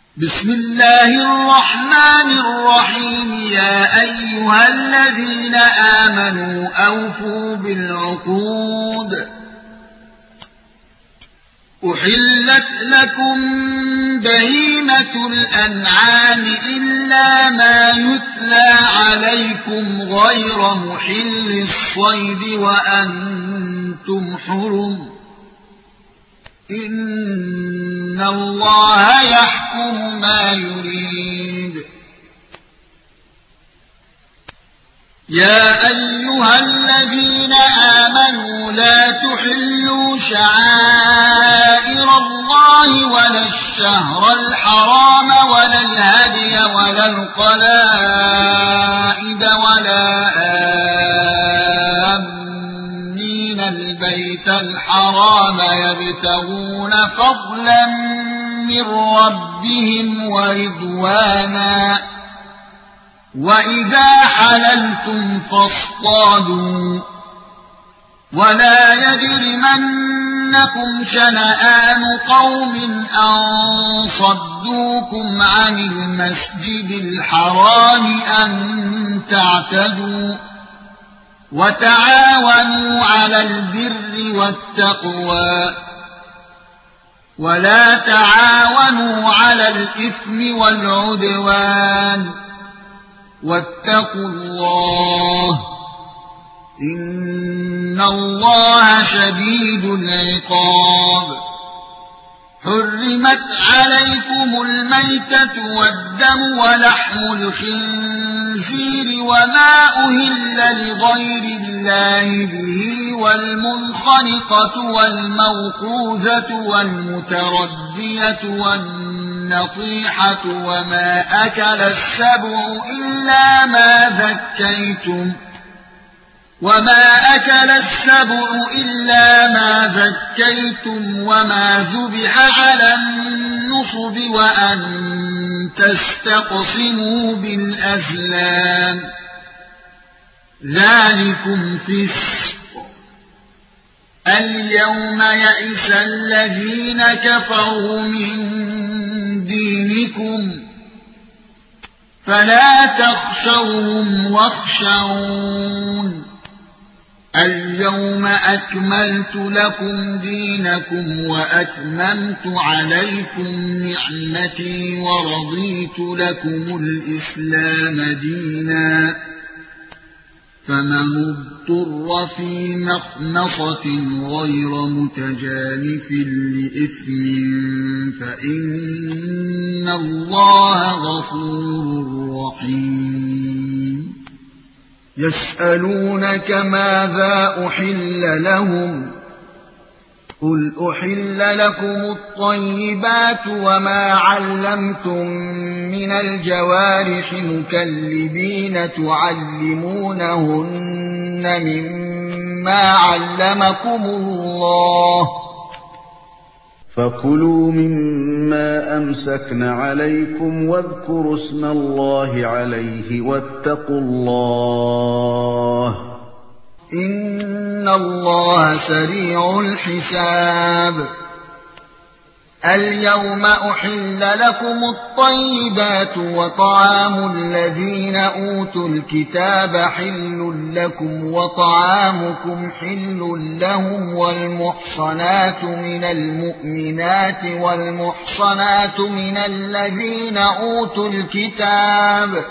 بسم الله الرحمن الرحيم. يا أيها الذين آمنوا أوفوا بالعقود. أحلت لكم بهيمة الأنعام إلا ما يتلى عليكم غير محل الصيد وأنتم حرم. إن الله يحكم ما يريد. يا أيها الذين آمنوا لا تحلوا شعائر الله ولا الشهر الحرام ولا الهدي ولا القلائد ولا آمين البيت الحرام يبتغون فضلا من ربهم ورضوانا. وإذا حللتم فاصطادوا ولا يجرمنكم شنآن قوم أن صدوكم عن المسجد الحرام أن تعتدوا. وتعاونوا على البر والتقوى ولا تعاونوا على الإثم والعدوان. واتقوا الله إن الله شديد العقاب. حرمت عليكم الميتة والدم ولحم الخنزير وما أهل لغير الله به والمنخنقة والموقوذة والمتردية والنطيحة وما أكل السبع إلا ما ذكيتم وما ذبح على النصب وأن تستقسموا بالأزلام ذلكم فسق. اليوم يئس الذين كفروا من دينكم فلا تخشوهم واخشون. اليوم أكملت لكم دينكم وأتممت عليكم نعمتي ورضيت لكم الإسلام دينا. فمن اضطر في مخمصة غير متجانف لإثم فإن الله غفور رحيم. يسألونك ماذا أحل لهم قل أحل لكم الطيبات وما علمتم من الجوارح مكلبين تعلمونهن مما علمكم الله فكلوا مما أمسكن عليكم واذكروا اسم الله عليه واتقوا الله إن الله سريع الحساب. اليوم أحل لكم الطيبات وطعام الذين أوتوا الكتاب حل لكم وطعامكم حل لهم والمحصنات من المؤمنات والمحصنات من الذين أوتوا الكتاب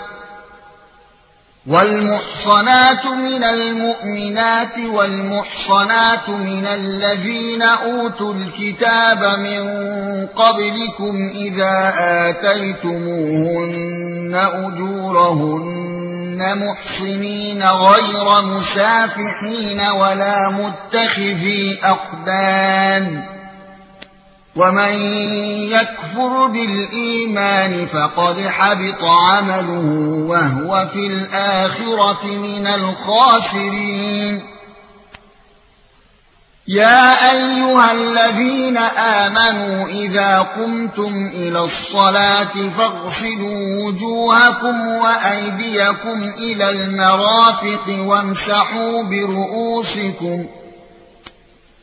والمحصنات من المؤمنات والمحصنات من الذين أوتوا الكتاب من قبلكم إذا آتيتموهن أجورهن محصنين غير مسافحين ولا متخذي أخدان. ومن يكفر بالإيمان فقد حبط عمله وهو في الآخرة من الخاسرين. يا أيها الذين آمنوا إذا قمتم إلى الصلاة فاغسلوا وجوهكم وأيديكم إلى المرافق وامسحوا برؤوسكم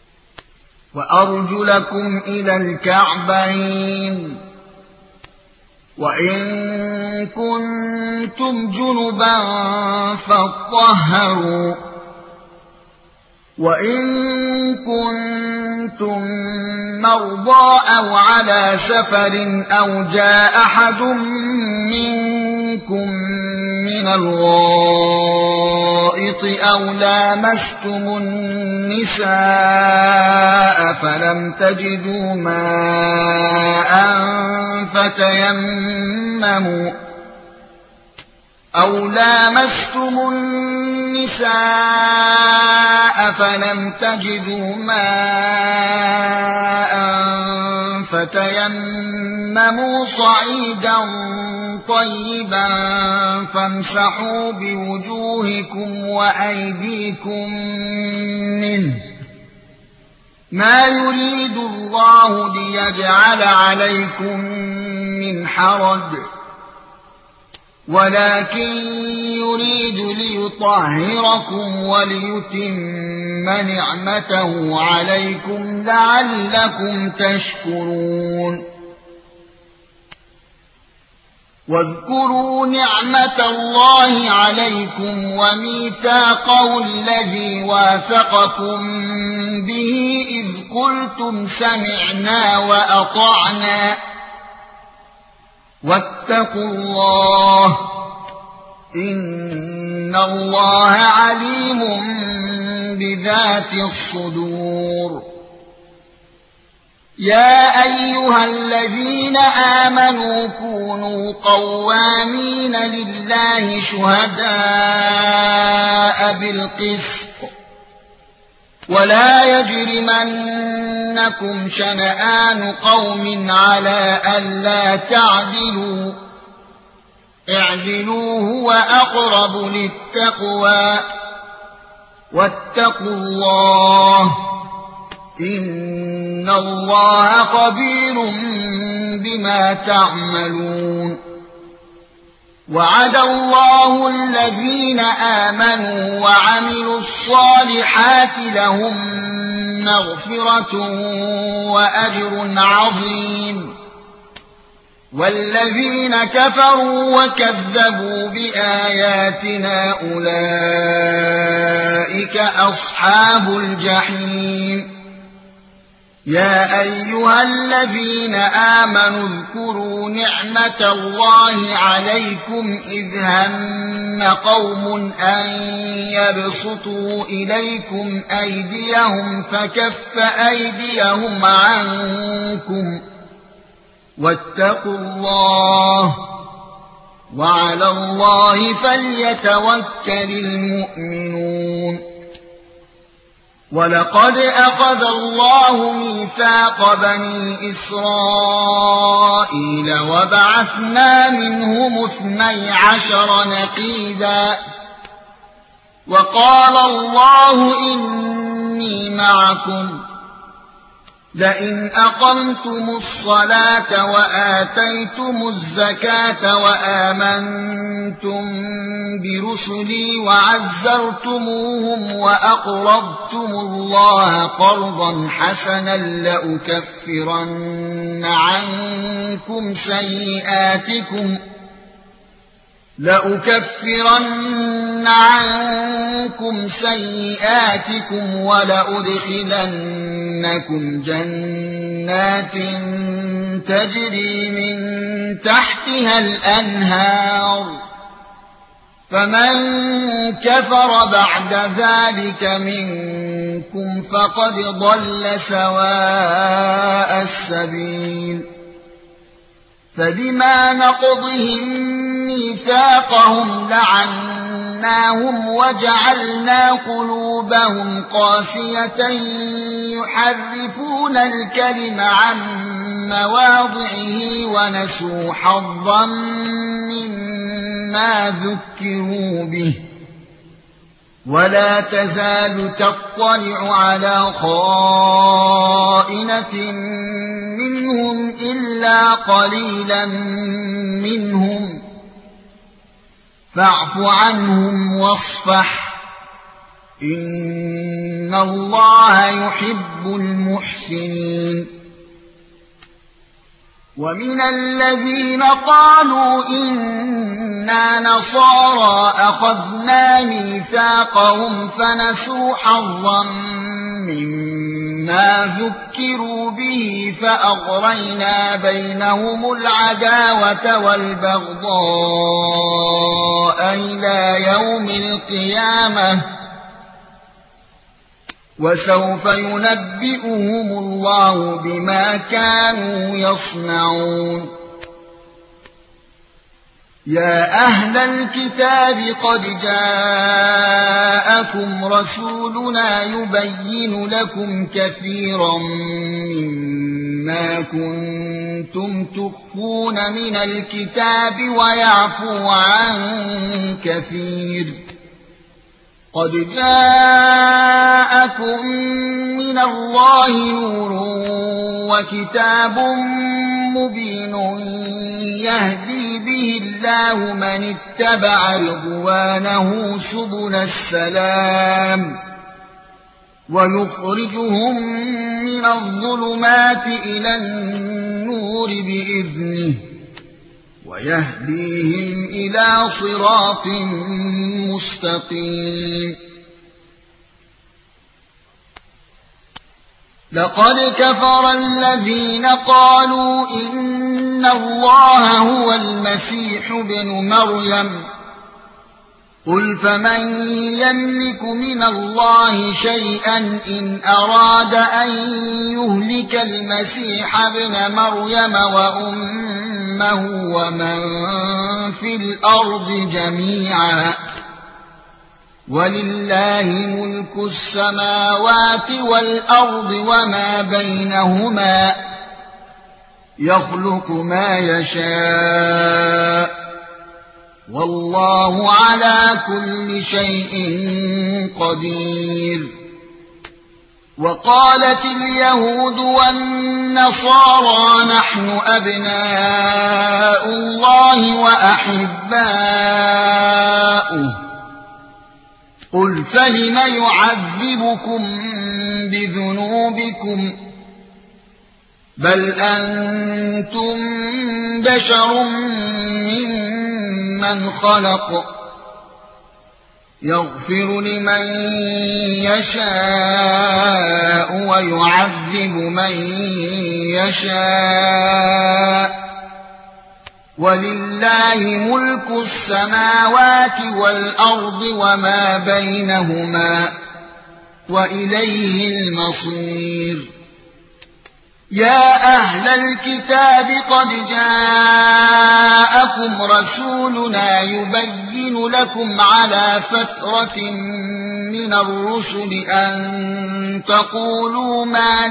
وأرجلكم إلى الكعبين وإن كنتم جنبا فاطهروا وإن كنتم مرضى أو على سفر أو جاء أحد منكم من الغائط أو لامستم النساء فلم تجدوا ماء فتيمموا صعيدا طيبا فامسحوا بوجوهكم وأيديكم منه ما يريد الله ليجعل عليكم من حرج ولكن يريد ليطهركم وليتم نعمته عليكم لعلكم تشكرون واذكروا نعمة الله عليكم وميثاقه الذي واثقكم به إذ قلتم سمعنا وأطعنا واتقوا الله إن الله عليم بذات الصدور يا أيها الذين آمنوا كونوا قوامين لله شهداء بالقسط ولا يجرمنكم شنآن قوم على ألا تعدلوا اعدلوا هو أقرب للتقوى واتقوا الله إن الله خبير بما تعملون وعد الله الذين آمنوا وعملوا الصالحات لهم مغفرة وأجر عظيم والذين كفروا وكذبوا بآياتنا أولئك أصحاب الجحيم يا أيها الذين آمنوا اذكروا نعمة الله عليكم إذ هم قوم أن يبسطوا إليكم أيديهم فكف أيديهم عنكم واتقوا الله وعلى الله فليتوكل المؤمنون ولقد أخذ الله ميثاق بني إسرائيل وبعثنا منهم 12 نقيبا وقال الله إني معكم لئن أقمتم الصلاة وآتيتم الزكاة وآمنتم برسلي وعزرتموهم وأقرضتم الله قرضا حسنا لأكفرن عنكم سيئاتكم ولأدخلنكم جنات تجري من تحتها الأنهار فمن كفر بعد ذلك منكم فقد ضل سواء السبيل فبما نقضهم ميثاقهم لعناهم وجعلنا قلوبهم قاسية يحرفون الكلم عن مواضعه ونسوا حظا مما ذكروا به ولا تزال تطلع على خائنة منهم إلا قليلا منهم فاعف عنهم واصفح إن الله يحب المحسنين ومن الذين قالوا إنا نصارى أخذنا ميثاقهم فنسوا حظا مما ذكروا به فأغرينا بينهم العداوة والبغضاء إلى يوم القيامة وسوف ينبئهم الله بما كانوا يصنعون يا أهل الكتاب قد جاءكم رسولنا يبين لكم كثيرا مما كنتم تخفون من الكتاب ويعفو عن كثير قد جاءكم من الله نور وكتاب مبين يهدي به الله من اتبع رضوانه سبل السلام ويخرجهم من الظلمات إلى النور بإذنه ويهديهم إلى صراط مستقيم لقد كفر الذين قالوا إن الله هو المسيح ابن مريم قل فمن يملك من الله شيئا إن أراد أن يهلك المسيح ابن مريم وأمه ومن في الأرض جميعا ولله ملك السماوات والأرض وما بينهما يخلق ما يشاء والله على كل شيء قدير وقالت اليهود والنصارى نحن أبناء الله وأحباؤه قل فلم يعذبكم بذنوبكم بل أنتم بشر ممن خلق يغفر لمن يشاء ويعذب من يشاء ولله ملك السماوات والأرض وما بينهما وإليه المصير يا أهل الكتاب قد جاءكم رسولنا يبين لكم على فترة من الرسل أن تقولوا ما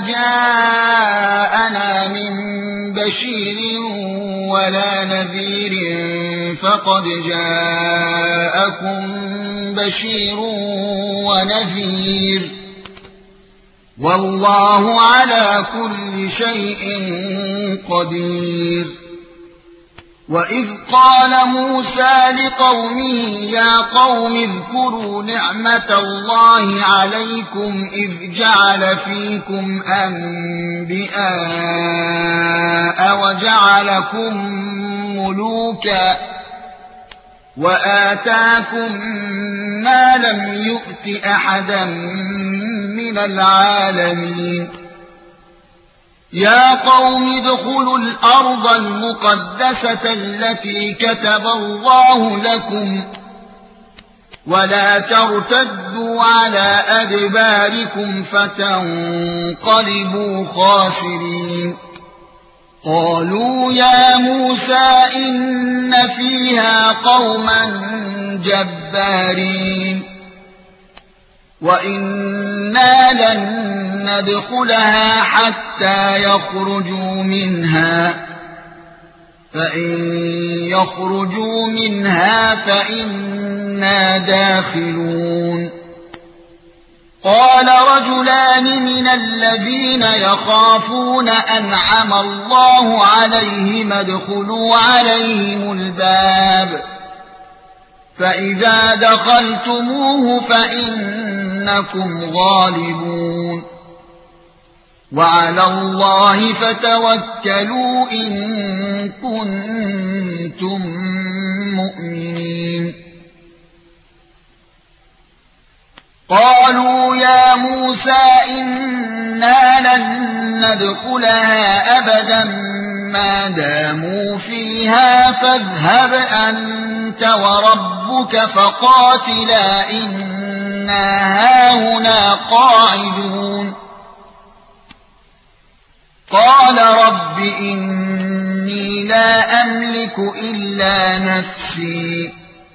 جاءنا من بشير ولا نذير فقد جاءكم بشير ونذير والله على كل شيء قدير وإذ قال موسى لقومه يا قوم اذكروا نعمة الله عليكم إذ جعل فيكم أنبياء وجعلكم ملوكا وآتاكم ما لم يؤت أحدا من العالمين يا قوم ادخلوا الأرض المقدسة التي كتب الله لكم ولا ترتدوا على أدباركم فتنقلبوا خاسرين قالوا يا موسى إن فيها قوما جبارين وإنا لن ندخلها حتى يخرجوا منها فإن يخرجوا منها فإنا داخلون قال رجلان من الذين يخافون أنعم الله عليهم ادخلوا عليهم الباب فإذا دخلتموه فإنكم غالبون وعلى الله فتوكلوا إن كنتم مؤمنين قالوا يا موسى إنا لن ندخلها أبدا ما داموا فيها فاذهب أنت وربك فقاتلا إنا هاهنا قاعدون قال رب إني لا أملك إلا نفسي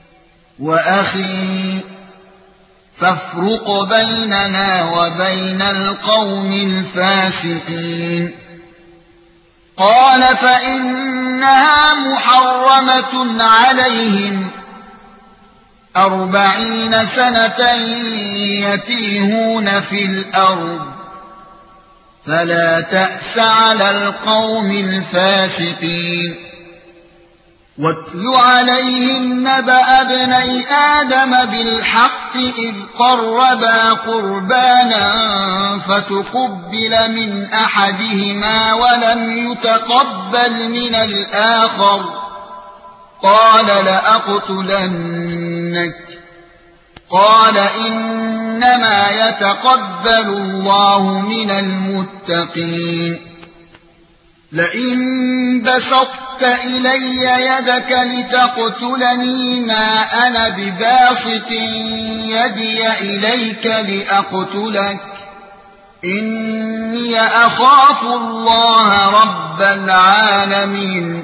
وأخي فافرق بيننا وبين القوم الفاسقين قال فإنها محرمة عليهم 40 سنة يتيهون في الأرض فلا تأس على القوم الفاسقين واتل عليهم نبأ ابني آدم بالحق إذ قربا قربانا فتقبل من أحدهما ولم يتقبل من الآخر قال لأقتلنك قال إنما يتقبل الله من المتقين لئن بسطت إلي يدك لتقتلني ما أنا بباسط يدي إليك لأقتلك إني أخاف الله رب العالمين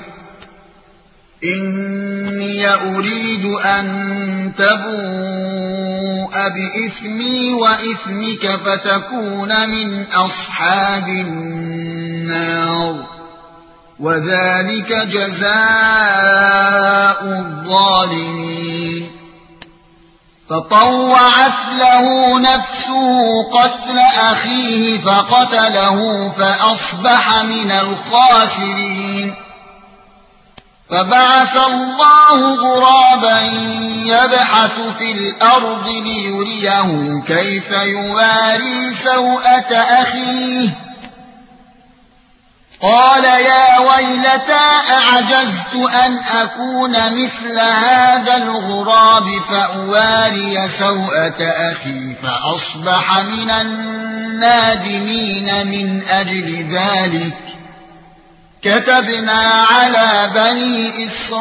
إني أريد أن تبوء بإثمي وإثمك فتكون من أصحاب النار وذلك جزاء الظالمين فطوعت له نفسه قتل أخيه فقتله فأصبح من الخاسرين فبعث الله غرابا يبحث في الأرض ليريه كيف يواري سوءة أخيه قال يا ويلتى أعجزت أن أكون مثل هذا الغراب فأواري سوءة أخي فأصبح من النادمين من أجل ذلك كتبنا على بني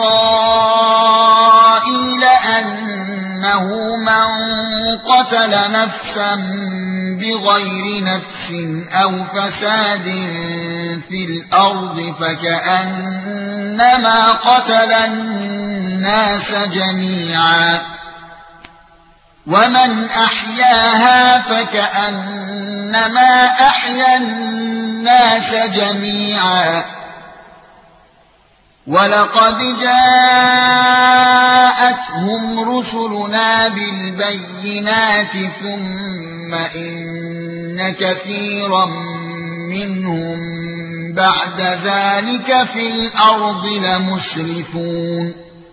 إسرائيل أنه من قتل نفسا بغير نفس أو فساد في الأرض فكأنما قتل الناس جميعا ومن أحياها فكأنما أحيا الناس جميعا ولقد جاءتهم رسلنا بالبينات ثم إن كثيرا منهم بعد ذلك في الأرض لمسرفون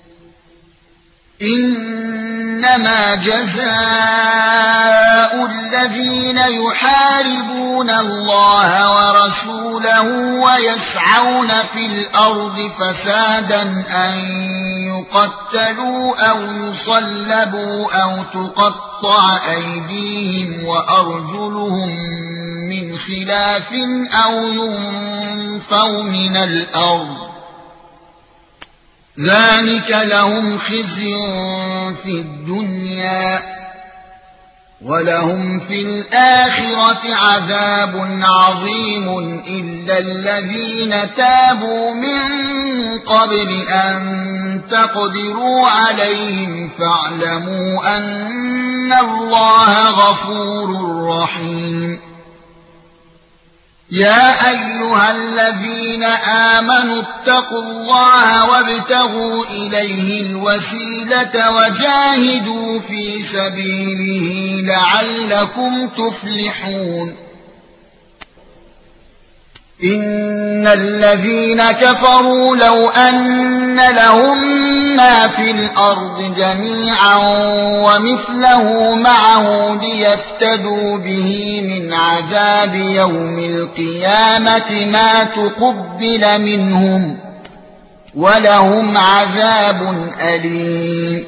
إنما جزاء الذين يحاربون الله ورسوله ويسعون في الأرض فسادا أن يقتلوا أو يصلبوا أو تقطع أيديهم وأرجلهم من خلاف أو ينفوا من الأرض ذلك لهم خزي في الدنيا ولهم في الآخرة عذاب عظيم إلا الذين تابوا من قبل أن تقدروا عليهم فاعلموا أن الله غفور رحيم يا أيها الذين آمنوا اتقوا الله وابتغوا إليه الوسيلة وجاهدوا في سبيله لعلكم تفلحون إن الذين كفروا لو أن لهم ما في الأرض جميعا ومثله معه ليفتدوا به من عذاب يوم القيامة ما تقبل منهم ولهم عذاب أليم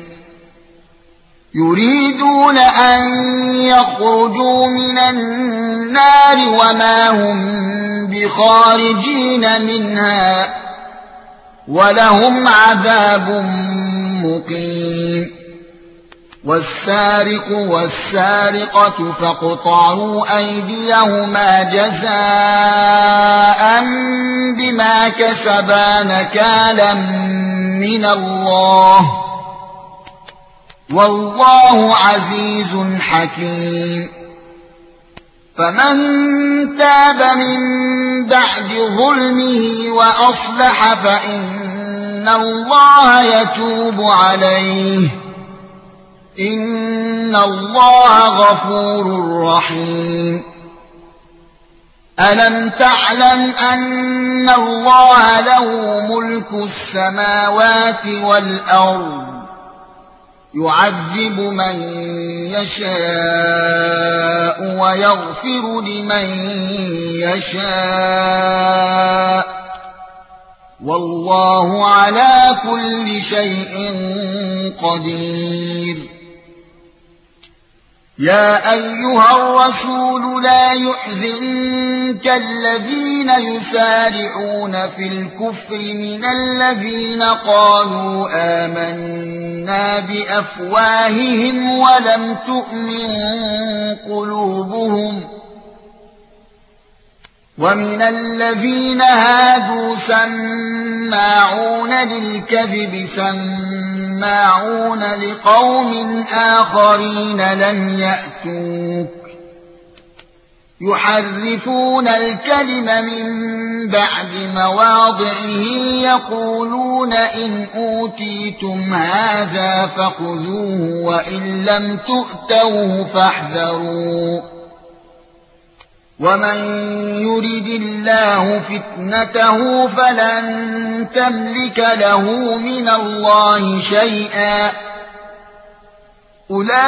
يريدون أن يخرجوا من النار وما هم بخارجين منها ولهم عذاب مقيم والسارق والسارقة فاقطعوا أيديهما جزاء بما كسبا نكالا من الله والله عزيز حكيم فمن تاب من بعد ظلمه وأصلح فإن الله يتوب عليه إن الله غفور رحيم ألم تعلم أن الله له ملك السماوات والأرض يعذب من يشاء ويغفر لمن يشاء والله على كل شيء قدير يا أيها الرسول لا يحزنك الذين يسارعون في الكفر من الذين قالوا آمنا بأفواههم ولم تؤمن قلوبهم ومن الذين هادوا سماعون للكذب سماعون لقوم آخرين لم يأتوك يحرفون الكلم من بعد مواضعه يقولون إن أوتيتم هذا فخذوه وإن لم تؤتوه فاحذروا ومن يرد الله فتنته فلن تملك له من الله شيئا أولئك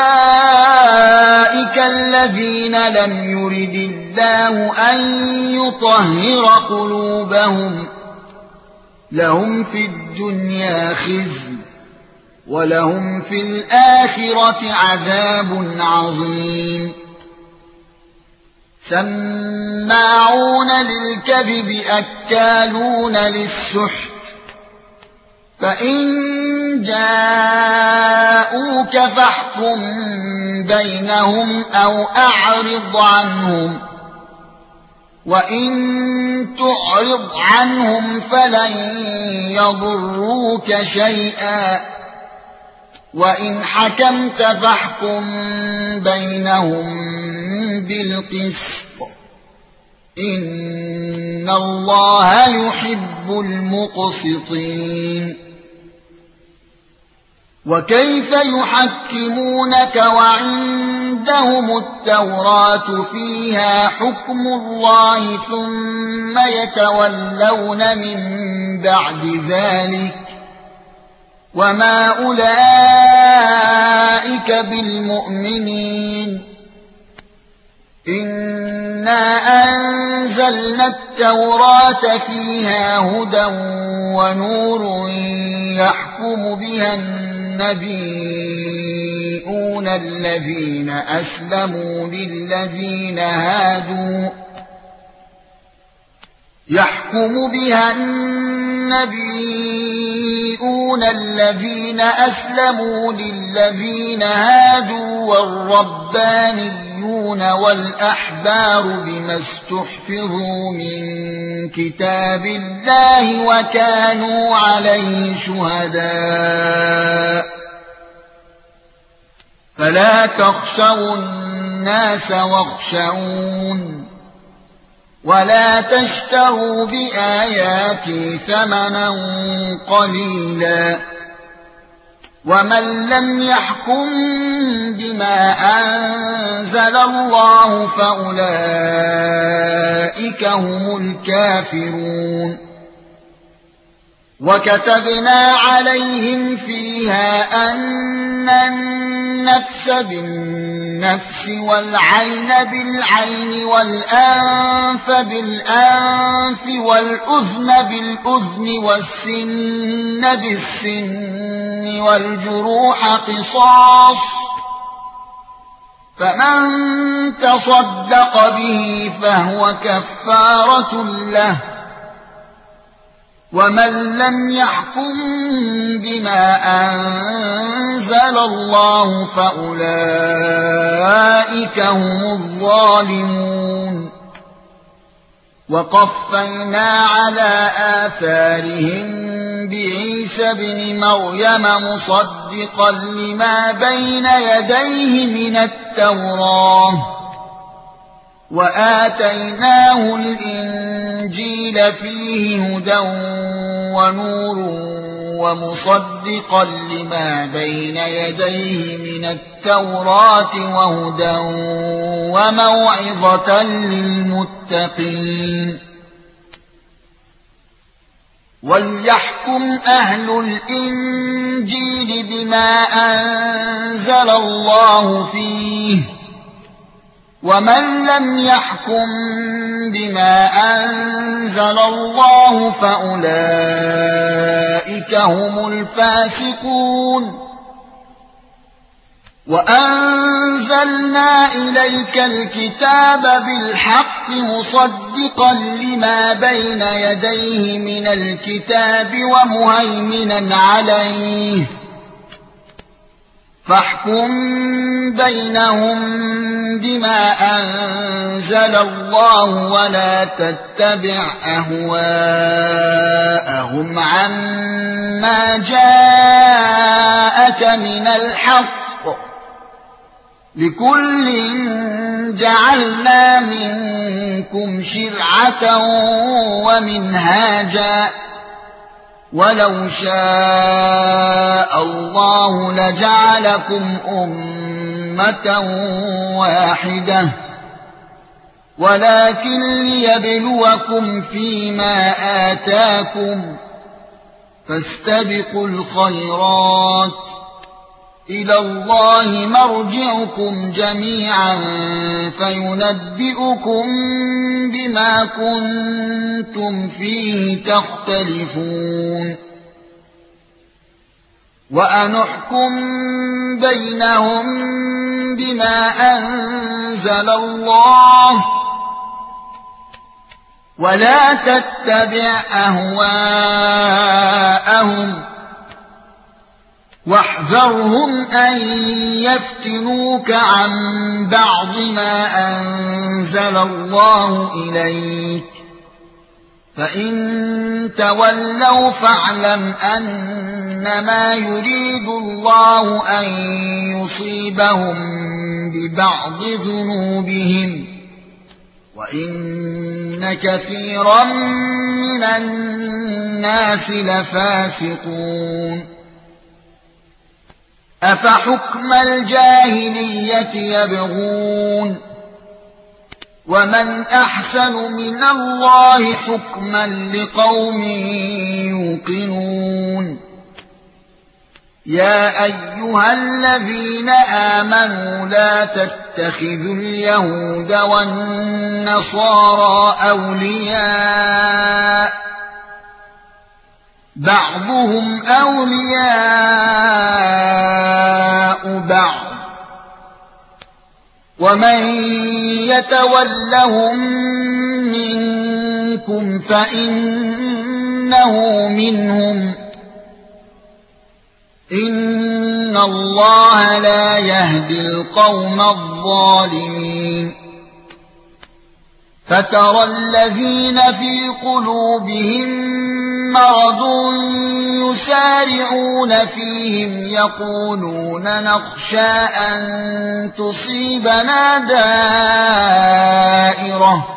الذين لم يرد الله أن يطهر قلوبهم لهم في الدنيا خزي ولهم في الآخرة عذاب عظيم سماعون للكذب أكالون للسحت فإن جاءوك فاحكم بينهم أو أعرض عنهم وإن تعرض عنهم فلن يضروك شيئا وإن حكمت فاحكم بينهم بالقسط إن الله يحب المقسطين وكيف يحكمونك وعندهم التوراة فيها حكم الله ثم يتولون من بعد ذلك وما أولئك بالمؤمنين إنا أنزلنا التوراة فيها هدى ونور يحكم بها النبيون الذين أسلموا للذين هادوا يحكم بها النبيون الذين أسلموا للذين هادوا والربانيون والأحبار بما استحفظوا من كتاب الله وكانوا عليه شهداء فلا تخشوا الناس واخشون ولا تشتروا بآياتي ثمنا قليلا ومن لم يحكم بما أنزل الله فأولئك هم الكافرون وكتبنا عليهم فيها أن النفس بالنفس والعين بالعين والأنف بالأنف والأذن بالأذن والسن بالسن والجروح قصاص فمن تصدق به فهو كفارة له ومن لم يحكم بما أنزل الله فأولئك هم الظالمون وقفينا على آثارهم بعيسى ابن مريم مصدقا لما بين يديه من التوراة وآتيناه الإنجيل فيه هدى ونور ومصدقا لما بين يديه من التوراة وهدى وموعظة للمتقين وليحكم أهل الإنجيل بما أنزل الله فيه ومن لم يحكم بما أنزل الله فأولئك هم الفاسقون وأنزلنا إليك الكتاب بالحق مصدقا لما بين يديه من الكتاب ومهيمنا عليه فاحكم بينهم بما أنزل الله ولا تتبع أهواءهم عما جاءك من الحق لكل جعلنا منكم شرعة ومنهاجا ولو شاء الله لجعلكم أمة واحدة ولكن ليبلوكم فيما آتاكم فاستبقوا الخيرات إلى الله مرجعكم جميعا فينبئكم بما كنتم فيه تختلفون وأنحكم بينهم بما أنزل الله ولا تتبع أهواءهم واحذرهم أن يفتنوك عن بعض ما أنزل الله إليك فإن تولوا فاعلم أنما يريد الله أن يصيبهم ببعض ذنوبهم وإن كثيرا من الناس لفاسقون أفحكم الجاهلية يبغون ومن أحسن من الله حكما لقوم يوقنون يا أيها الذين آمنوا لا تتخذوا اليهود والنصارى أولياء بعضهم أولياء بعض ومن يتولهم منكم فإنه منهم إن الله لا يهدي القوم الظالمين فترى الذين في قلوبهم مرض يسارعون فيهم يقولون نخشى أن تصيبنا دائرة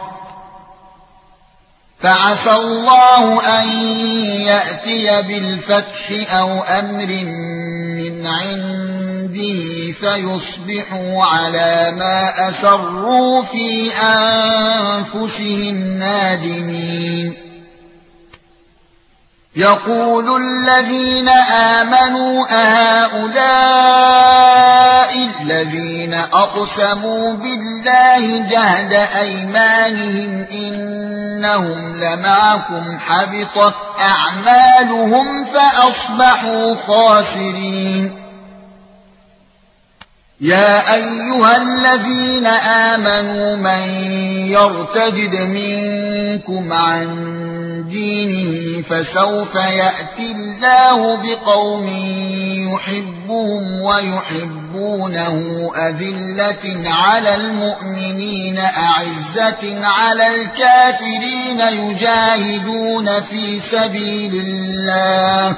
فعسى الله أن يأتي بالفتح أو أمر من عنده فيصبحوا على ما أسروا في أنفسهم نادمين يقول الذين آمنوا أهؤلاء الذين أقسموا بالله جهد أيمانهم إنهم لمعكم حبطت أعمالهم فأصبحوا خاسرين يا أيها الذين آمنوا من يرتد منكم عن دينه فسوف يأتي الله بقوم يحبهم ويحبونه أذلة على المؤمنين أعزة على الكافرين يجاهدون في سبيل الله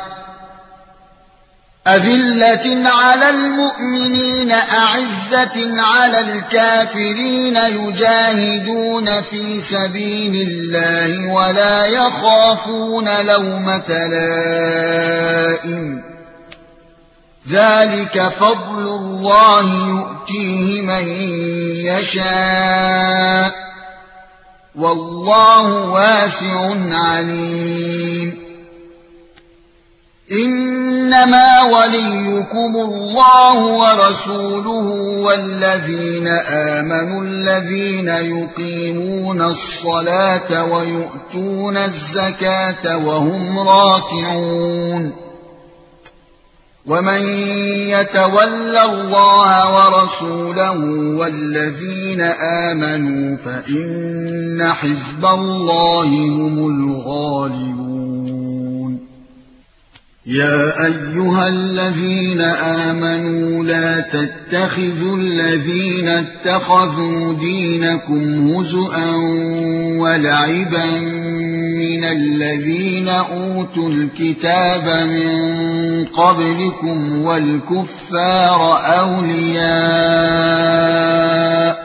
أذلة على المؤمنين أعزة على الكافرين يجاهدون في سبيل الله ولا يخافون لومة لائم ذلك فضل الله يؤتيه من يشاء والله واسع عليم إنما وليكم الله ورسوله والذين آمنوا الذين يقيمون الصلاة ويؤتون الزكاة وهم راكعون ومن يتول الله ورسوله والذين آمنوا فإن حزب الله هم الغالبون يا أيها الذين آمنوا لا تتخذوا الذين اتخذوا دينكم هزؤا ولعبا من الذين أوتوا الكتاب من قبلكم والكفار أولياء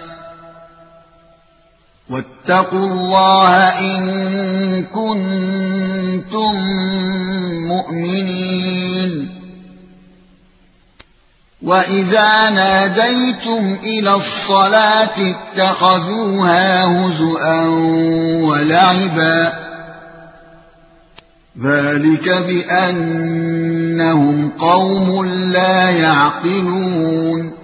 واتقوا الله إن كنتم مؤمنين وإذا ناديتم إلى الصلاة اتخذوها هزؤا ولعبا ذلك بأنهم قوم لا يعقلون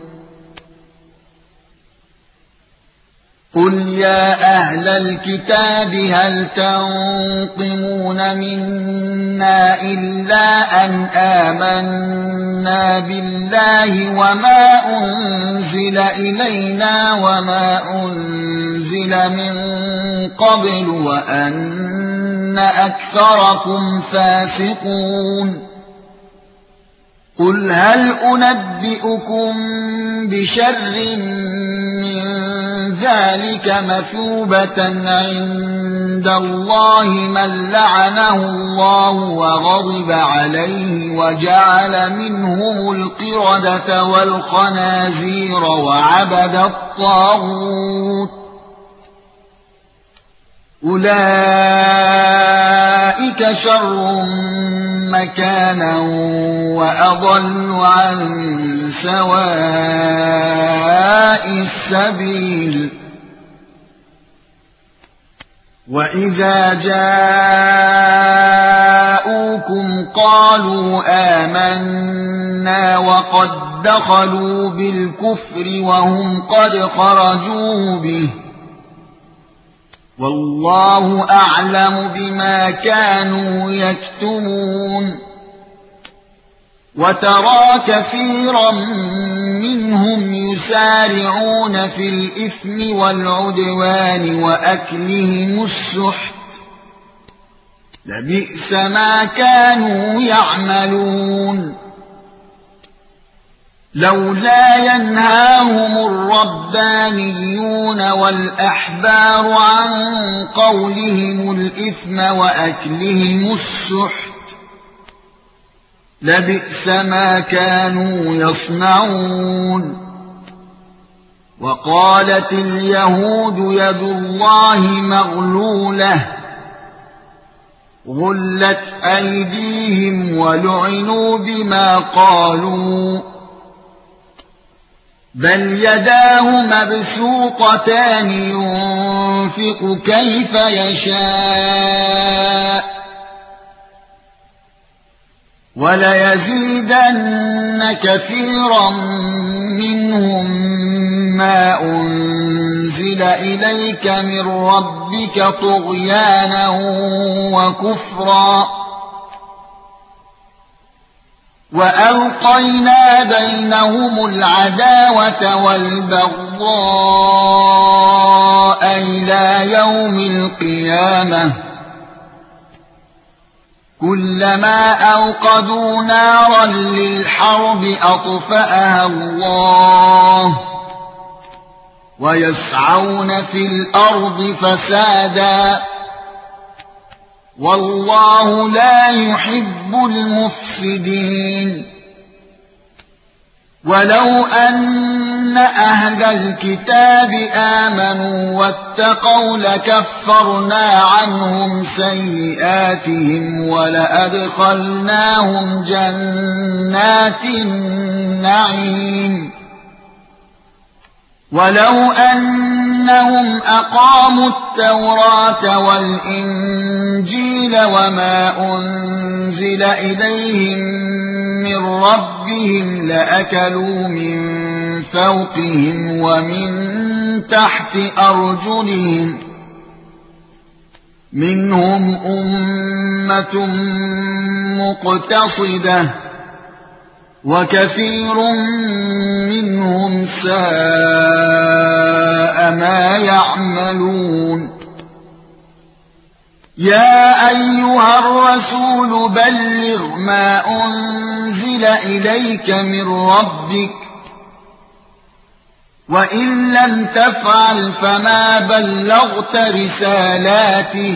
قل يا أهل الكتاب هل تنقمون منا إلا أن آمنا بالله وما أنزل إلينا وما أنزل من قبل وأن أكثركم فاسقون قل هل أنبئكم بشر من ذلك مثوبة عند الله من لعنه الله وغضب عليه وجعل منهم القردة والخنازير وعبد الطاغوت أولئك شر مكانا وأضل عن سواء السبيل وإذا جاءوكم قالوا آمنا وقد دخلوا بالكفر وهم قد خرجوا به والله أعلم بما كانوا يكتمون وترى كثيرا منهم يسارعون في الإثم والعدوان وأكلهم السحت لبئس ما كانوا يعملون لولا ينهاهم الربانيون والأحبار عن قولهم الإثم وأكلهم السحت لبئس ما كانوا يصنعون وقالت اليهود يد الله مغلولة غلت أيديهم ولعنوا بما قالوا بل يداه مبسوطتان ينفق كيف يشاء وليزيدن كثيرا منهم ما أنزل إليك من ربك طغيانا وكفرا وألقينا بينهم العداوة والبغضاء إلى يوم القيامة كلما أوقدوا نارا للحرب أطفأها الله ويسعون في الأرض فسادا والله لا يحب المفسدين ولو أن أهل الكتاب آمنوا واتقوا لكفرنا عنهم سيئاتهم ولأدخلناهم جنات النعيم ولو أنهم أقاموا التوراة والإنجيل وما أنزل إليهم من ربهم لأكلوا من فوقهم ومن تحت أرجلهم منهم أمة مقتصدة وكثير منهم ساء ما يعملون يا أيها الرسول بلغ ما أنزل إليك من ربك وإن لم تفعل فما بلغت رسالاته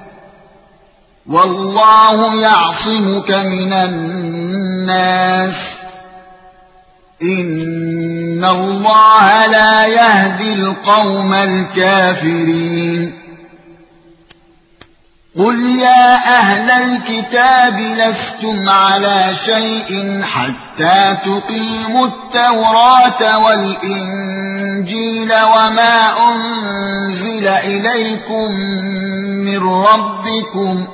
والله يعصمك من الناس إن الله لا يهدي القوم الكافرين قل يا أهل الكتاب لستم على شيء حتى تقيموا التوراة والإنجيل وما أنزل إليكم من ربكم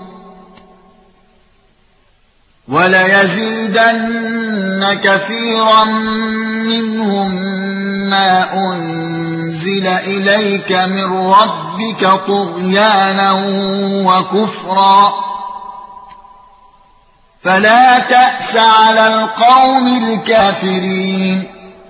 وليزيدن كثيرا منهم ما أنزل إليك من ربك طغيانا وكفرا فلا تأس على القوم الكافرين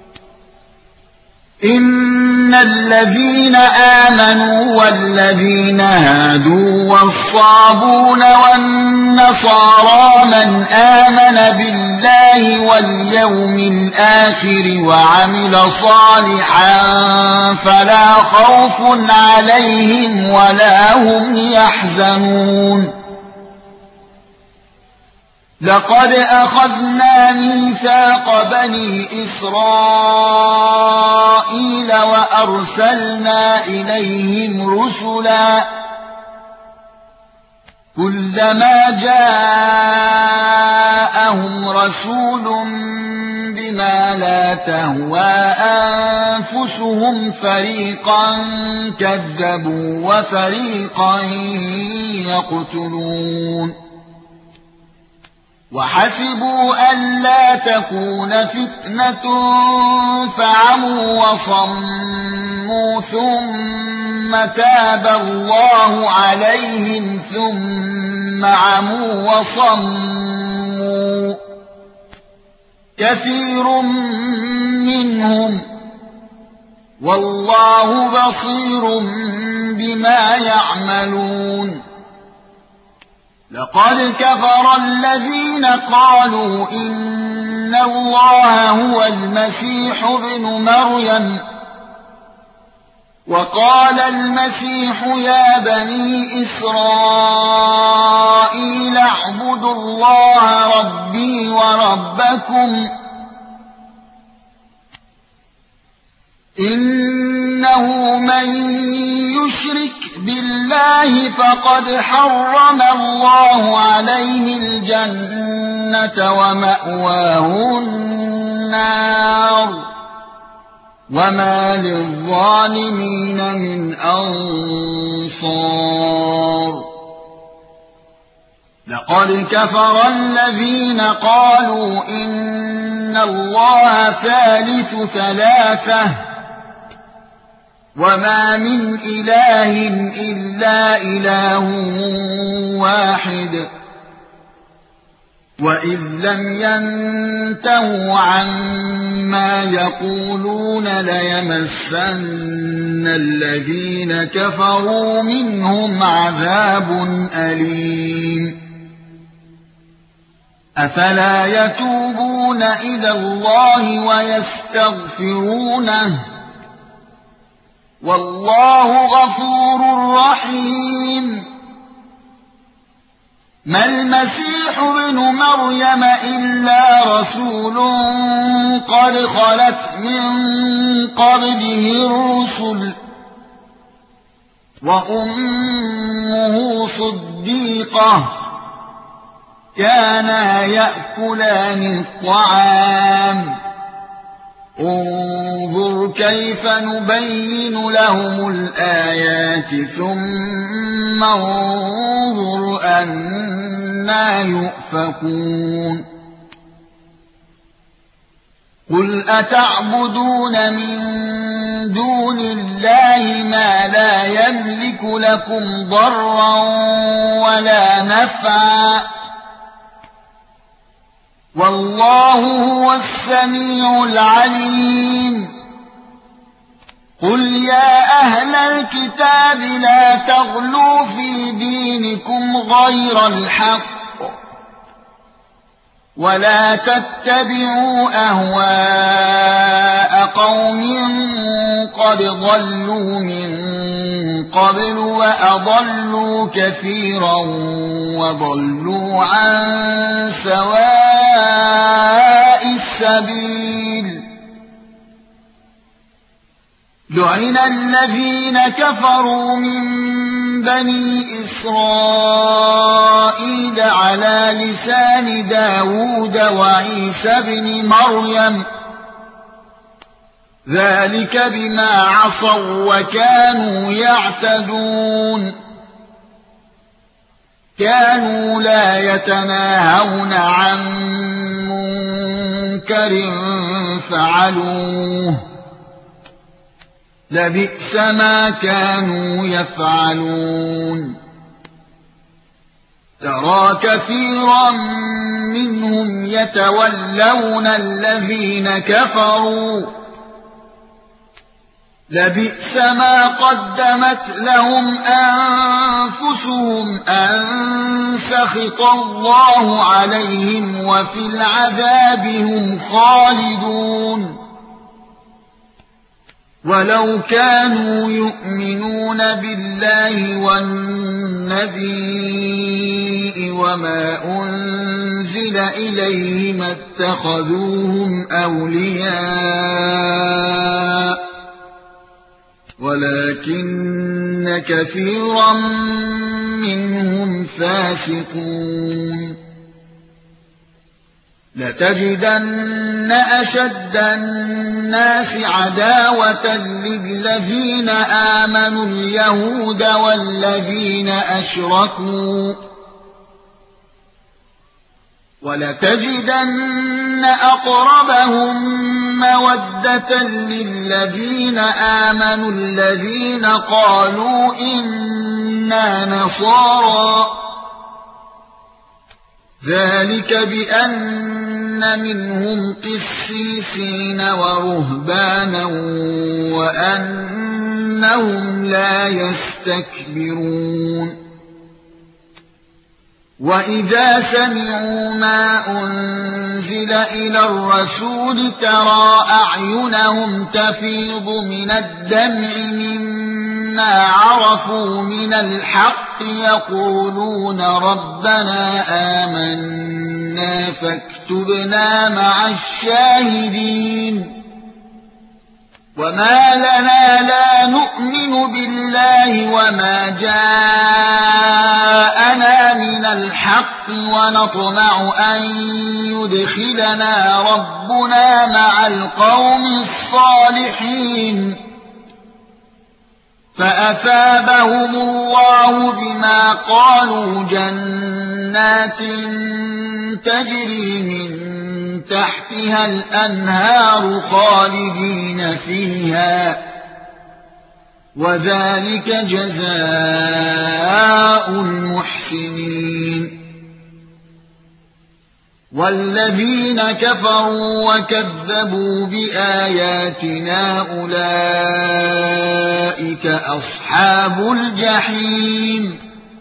إن الذين آمنوا والذين هادوا والصابون والنصارى من آمن بالله واليوم الآخر وعمل صالحا فلا خوف عليهم ولا هم يحزنون لقد أخذنا ميثاق بني إسرائيل وأرسلنا إليهم رسلا كلما جاءهم رسول بما لا تهوى أنفسهم فريقا كذبوا وفريقا يقتلون وحسبوا ألا تكون فتنة فعموا وصموا ثم تاب الله عليهم ثم عموا وصموا كثير منهم والله بصير بما يعملون لقد كفر الذين قالوا إن الله هو المسيح ابن مريم وقال المسيح يا بني إسرائيل اعبدوا الله ربي وربكم إنه من يشرك بالله فقد حرم الله عليه الجنة ومأواه النار وما للظالمين من أنصار لقد كفر الذين قالوا إن الله ثالث ثلاثة وما من إله إلا إله واحد وإذ لم ينتهوا عما يقولون ليمسن الذين كفروا منهم عذاب أليم أفلا يتوبون إلى الله ويستغفرونه والله غفور رحيم ما المسيح ابن مريم إلا رسول قد خلت من قبله الرسل وأمه صديقة كانا يأكلان الطعام انظر كيف نبين لهم الآيات ثم انظر أنى يؤفكون قل أتعبدون من دون الله ما لا يملك لكم ضرا ولا نفعا والله هو السميع العليم قل يا أهل الكتاب لا تغلوا في دينكم غير الحق ولا تتبعوا أهواء قوم قد ضلوا من قبل وأضلوا كثيرا وضلوا عن سواء السبيل لعن الذين كفروا من بني إسرائيل على لسان داود وعيسى بن مريم ذلك بما عصوا وكانوا يعتدون كانوا لا يتناهون عن منكر فعلوه لبئس ما كانوا يفعلون ترى كثيرا منهم يتولون الذين كفروا لبئس ما قدمت لهم أنفسهم أن سخط الله عليهم وفي العذاب هم خالدون ولو كانوا يؤمنون بالله والنبي وما أنزل إليه ما اتخذوهم أولياء ولكن كثيرا منهم فاسقون لتجدن أشد الناس عداوة للذين آمنوا اليهود والذين أشركوا ولتجدن أقربهم مودة للذين آمنوا الذين قالوا إنا نصارى ذلك بأن منهم قسيسين ورهبانا وأنهم لا يستكبرون وإذا سمعوا ما أنزل إلى الرسول ترى أعينهم تفيض من الدمع مما عرفوا من الحق يقولون ربنا آمنا فاكتبنا مع الشاهدين وما لنا لا نؤمن بالله وما جاءنا من الحق ونطمع أن يدخلنا ربنا مع القوم الصالحين فأثابهم الله بما قالوا جنات تجري من تحتها الأنهار خالدين فيها وذلك جزاء المحسنين والذين كفروا وكذبوا بآياتنا أولئك أصحاب الجحيم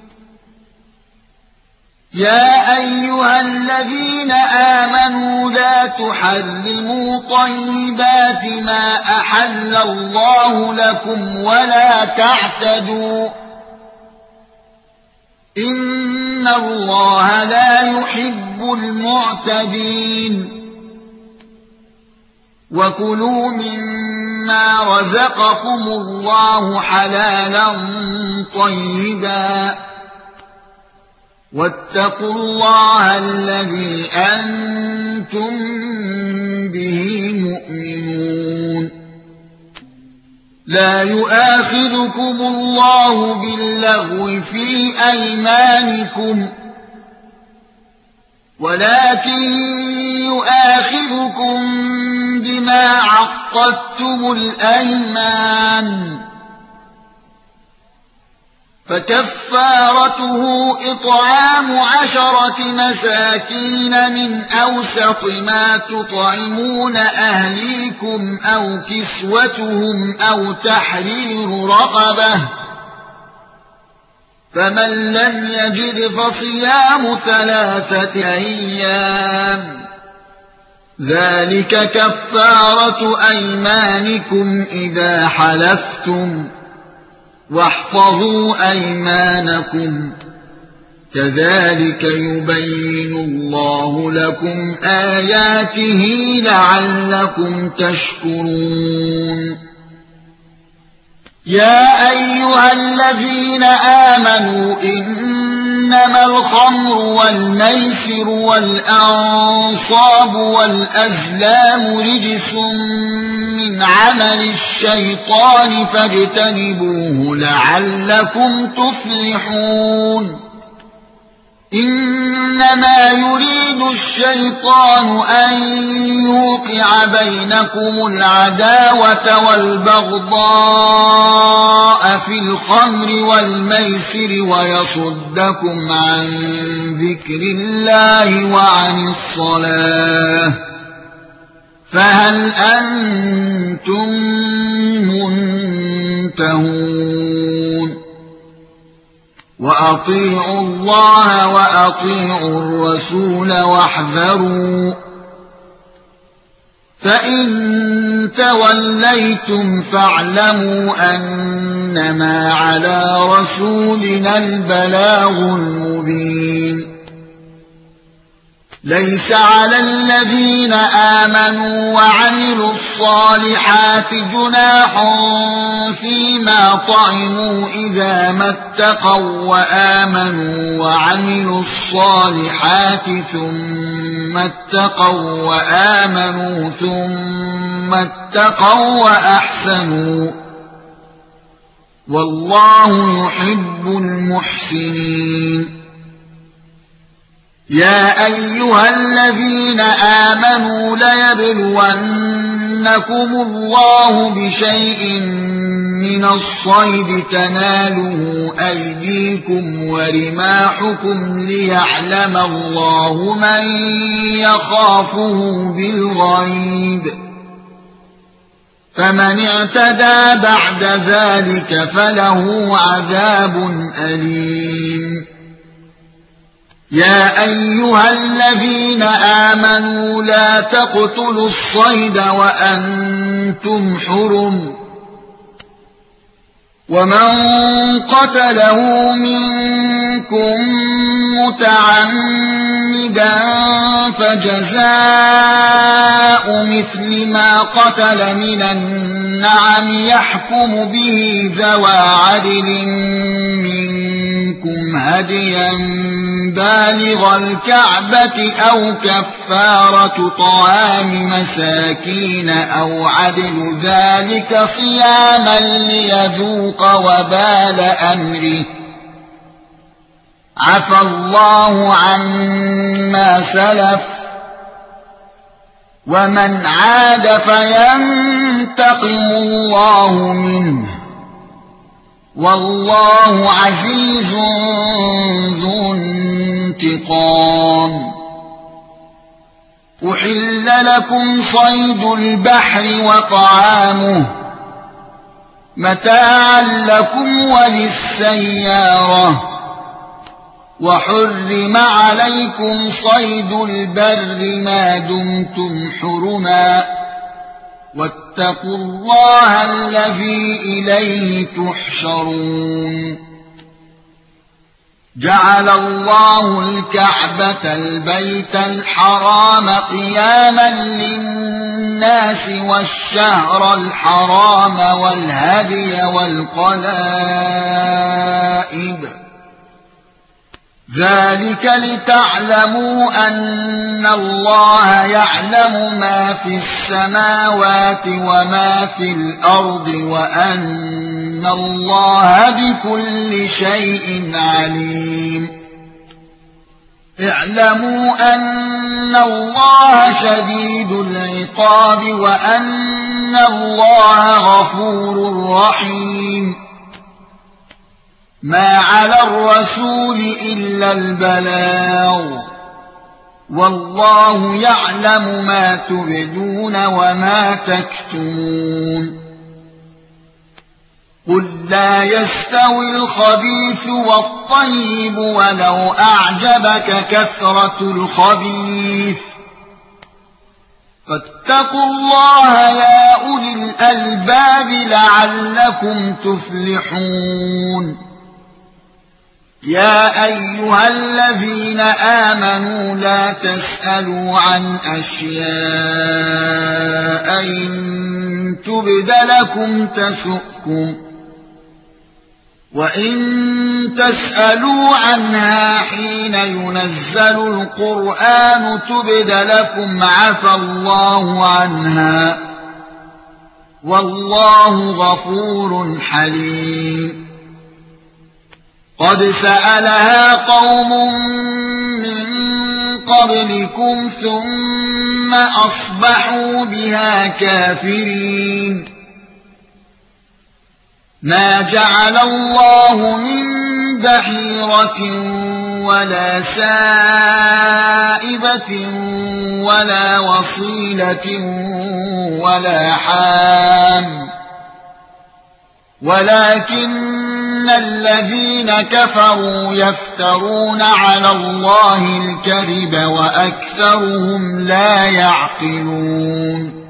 يا أيها الذين آمنوا لا تحرموا طيبات ما أحل الله لكم ولا تعتدوا إن الله لا يحب المعتدين وكلوا مما رزقكم الله حلالا طيبا واتقوا الله الذي أنتم به مؤمنون لا يؤاخذكم الله باللغو في أيمانكم ولكن يؤاخذكم بما عقدتم الأيمان فكفارته إطعام 10 مساكين من أوسط ما تطعمون أهليكم أو كسوتهم أو تحرير رقبة فمن لم يجد فصيام 3 أيام ذلك كفارة أيمانكم إذا حلفتم واحفظوا أيمانكم كذلك يبين الله لكم آياته لعلكم تشكرون يا أيها الذين آمنوا إنما الخمر والميسر والأنصاب والأزلام رجس من عمل الشيطان فاجتنبوه لعلكم تفلحون إنما يريد الشيطان أن يوقع بينكم العداوة والبغضاء في الخمر والميسر ويصدكم عن ذكر الله وعن الصلاة فهل أنتم منتهون وأطيعوا الله وأطيعوا الرسول واحذروا فإن توليتم فاعلموا أنما على رسولنا البلاغ المبين ليس على الذين آمنوا وعملوا الصالحات جناح فيما طعموا إذا ما اتقوا وآمنوا وعملوا الصالحات ثم اتقوا وآمنوا ثم اتقوا وأحسنوا والله يحب المحسنين يا أيها الذين آمنوا ليبلونكم الله بشيء من الصيد تناله أيديكم ورماحكم ليعلم الله من يخافه بالغيب فمن اعتدى بعد ذلك فله عذاب أليم يا أيها الذين آمنوا لا تقتلوا الصيد وأنتم حرم ومن قتله منكم متعمدا فجزاء مثل ما قتل من النعم يحكم به ذوى عدل منكم هديا بالغ الكعبة أو كفارة طعام مساكين أو عدل ذلك صياما ليذوق وبال أمره عفى الله عما سلف ومن عاد فينتقم الله منه والله عزيز ذو انتقام أحل لكم صيد البحر وطعامه متاعا لكم وللسيارة وحرم عليكم صيد البر ما دمتم حرما واتقوا الله الذي إليه تحشرون جعل الله الكعبة البيت الحرام قياما للناس والشهر الحرام والهدي والقلائد ذلك لتعلموا أن الله يعلم ما في السماوات وما في الأرض وأن الله بكل شيء عليم اعلموا أن الله شديد العقاب وأن الله غفور رحيم ما على الرسول إلا البلاغ والله يعلم ما تبدون وما تكتمون قل لا يستوي الخبيث والطيب ولو أعجبك كثرة الخبيث فاتقوا الله يا أولي الألباب لعلكم تفلحون يا أيها الذين آمنوا لا تسألوا عن أشياء إن تبد لكم تسؤكم وإن تسألوا عنها حين ينزل القرآن تبد لكم عفى الله عنها والله غفور حليم قد سألها قوم من قبلكم ثم أصبحوا بها كافرين ما جعل الله من بحيرة ولا سائبة ولا وصيلة ولا حام ولكن الذين كفروا يفترون على الله الكذب وأكثرهم لا يعقلون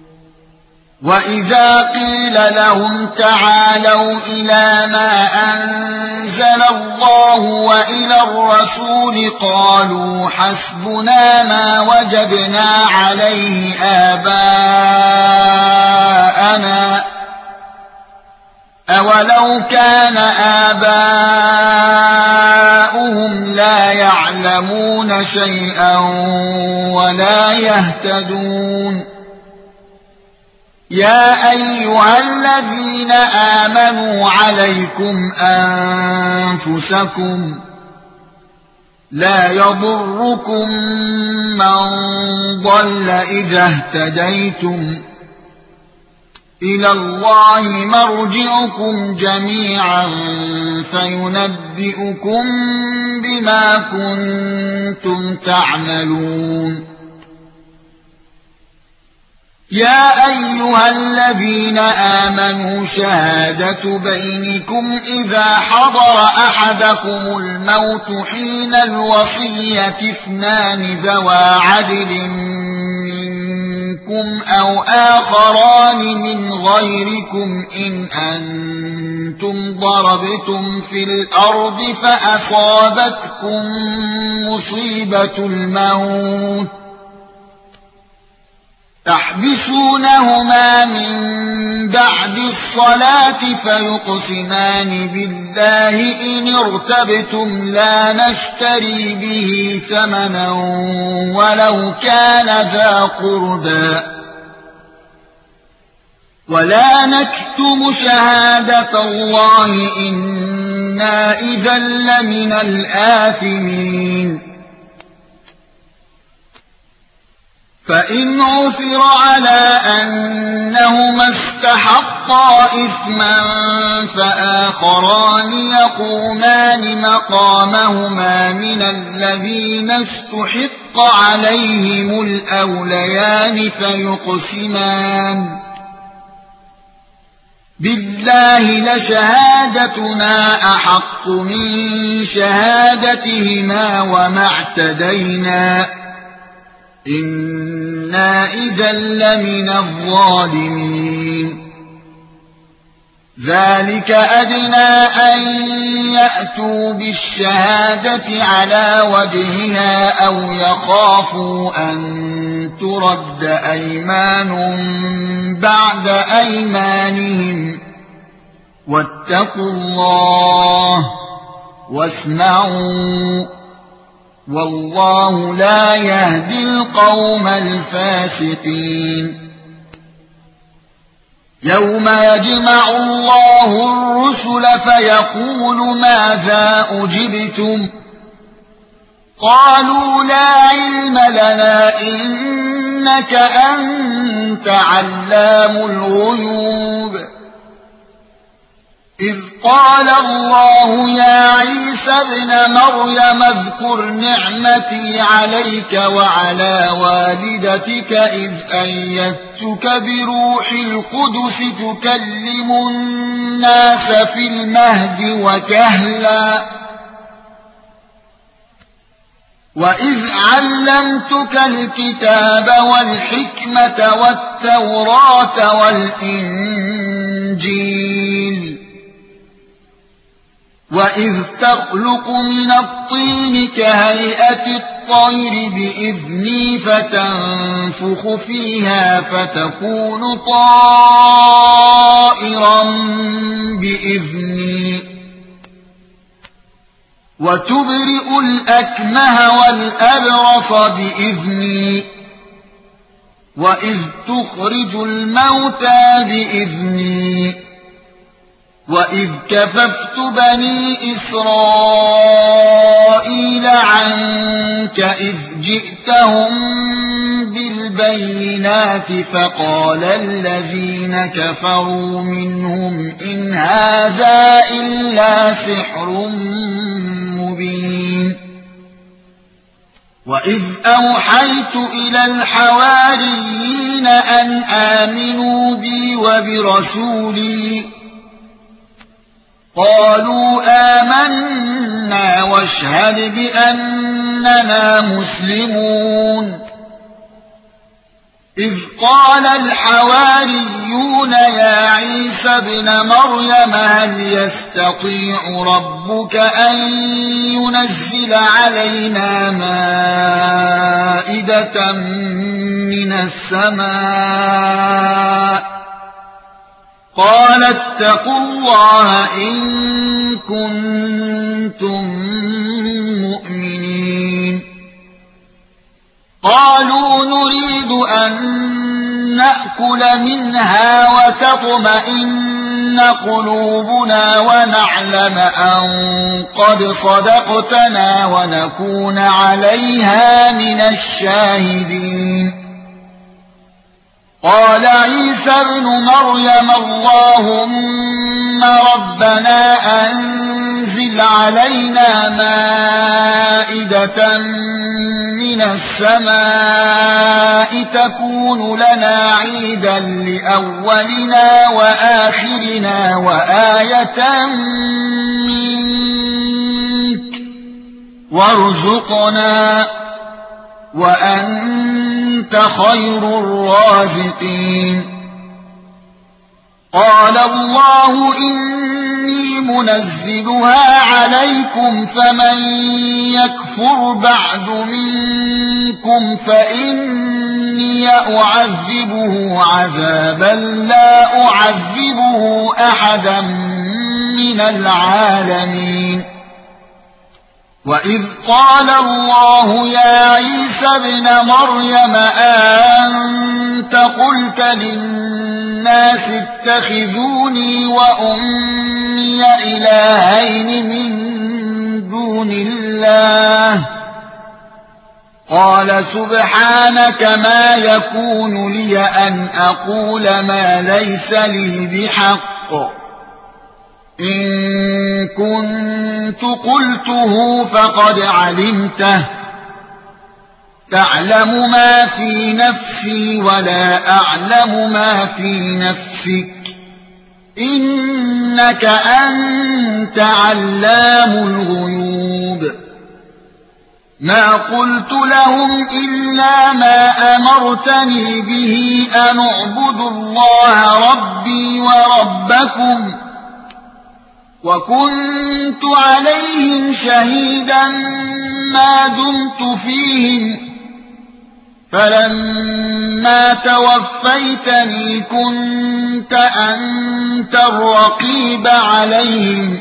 وإذا قيل لهم تعالوا إلى ما أنزل الله وإلى الرسول قالوا حسبنا ما وجدنا عليه آباءنا أولو كان آباؤهم لا يعلمون شيئا ولا يهتدون يا أيها الذين آمنوا عليكم أنفسكم لا يضركم من ضل إذا اهتديتم إلى الله مرجعكم جميعا فينبئكم بما كنتم تعملون يا أيها الذين آمنوا شهادة بينكم إذا حضر أحدكم الموت حين الوصية اثنان ذوى عدل منكم أو آخران من غيركم إن كنتم ضربتم في الأرض فأصابتكم مصيبة الموت تحبسونهما من بعد الصلاة فيقسمان بالله إن ارتبتم لا نشتري به ثمنا ولو كان ذا قربى ولا نكتم شهادة الله إنا إذا لمن الآثمين فإن عثر على أنهما استحقا إثما فآخران يقومان مقامهما من الذين استحق عليهم الأوليان فيقسمان بالله لشهادتنا أحق من شهادتهما وما اعتدينا إنا إذا لمن الظالمين ذلك أدنى أن يأتوا بالشهادة على وجهها أو يخافوا أن ترد أيمان بعد أيمانهم واتقوا الله واسمعوا والله لا يهدي القوم الفاسقين يوم يجمع الله الرسل فيقول ماذا أجبتم قالوا لا علم لنا إنك أنت علام الغيوب إذ قال الله يا عيسى ابن مريم اذكر نعمتي عليك وعلى والدتك إذ أيدتك بروح القدس تكلم الناس في المهد وكهلا وإذ علمتك الكتاب والحكمة والتوراة والإنجيل وإذ تخلق من الطين كهيئة الطير بإذني فتنفخ فيها فتكون طائرا بإذني وتبرئ الأكمه والأبرص بإذني وإذ تخرج الموتى بإذني وإذ كففت بني إسرائيل عنك إذ جئتهم بالبينات فقال الذين كفروا منهم إن هذا إلا سحر مبين وإذ أوحيت إلى الحواريين أن آمنوا بي وبرسولي قالوا آمنا واشهد بأننا مسلمون إذ قال الحواريون يا عيسى ابن مريم هل يستطيع ربك أن ينزل علينا مائدة من السماء قال اتقوا الله إن كنتم مؤمنين قالوا نريد أن نأكل منها وتطمئن قلوبنا ونعلم أن قد صدقتنا ونكون عليها من الشاهدين قال عيسى ابن مريم اللهم ربنا أنزل علينا مائدة من السماء تكون لنا عيدا لأولنا وآخرنا وآية منك وارزقنا وأنت خير الرازقين قال الله إني إني منزلها عليكم فمن يكفر بعد منكم فإني أعذبه عذابا لا أعذبه أحدا من العالمين. وإذ قال الله يا عيسى ابن مريم أأنت قلت للناس اتخذوني وأمي إلهين من دون الله قال سبحانك ما يكون لي أن أقول ما ليس لي بحق إن كنت قلته فقد علمته تعلم ما في نفسي ولا أعلم ما في نفسك إنك أنت علام الغيوب. ما قلت لهم إلا ما أمرتني به أن اعبدوا الله ربي وربكم وكنت عليهم شهيدا ما دمت فيهم فلما توفيتني كنت أنت الرقيب عليهم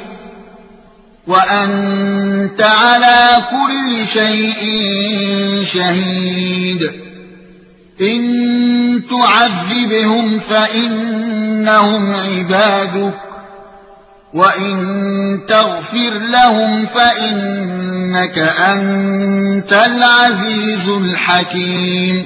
وأنت على كل شيء شهيد. إن تعذبهم فإنهم عبادك وإن تغفر لهم فإنك أنت العزيز الحكيم.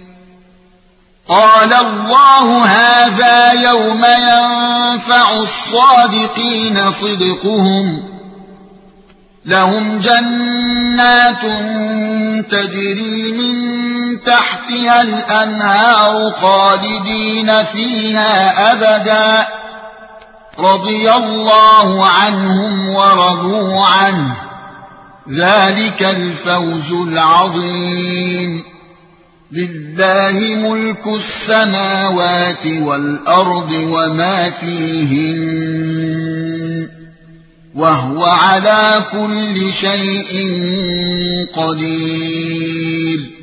قال الله هذا يوم ينفع الصادقين صدقهم لهم جنات تجري من تحتها الأنهار خالدين فيها أبدا رضي الله عنهم ورضوا عنه ذلك الفوز العظيم. لله ملك السماوات والأرض وما فيهن وهو على كل شيء قدير.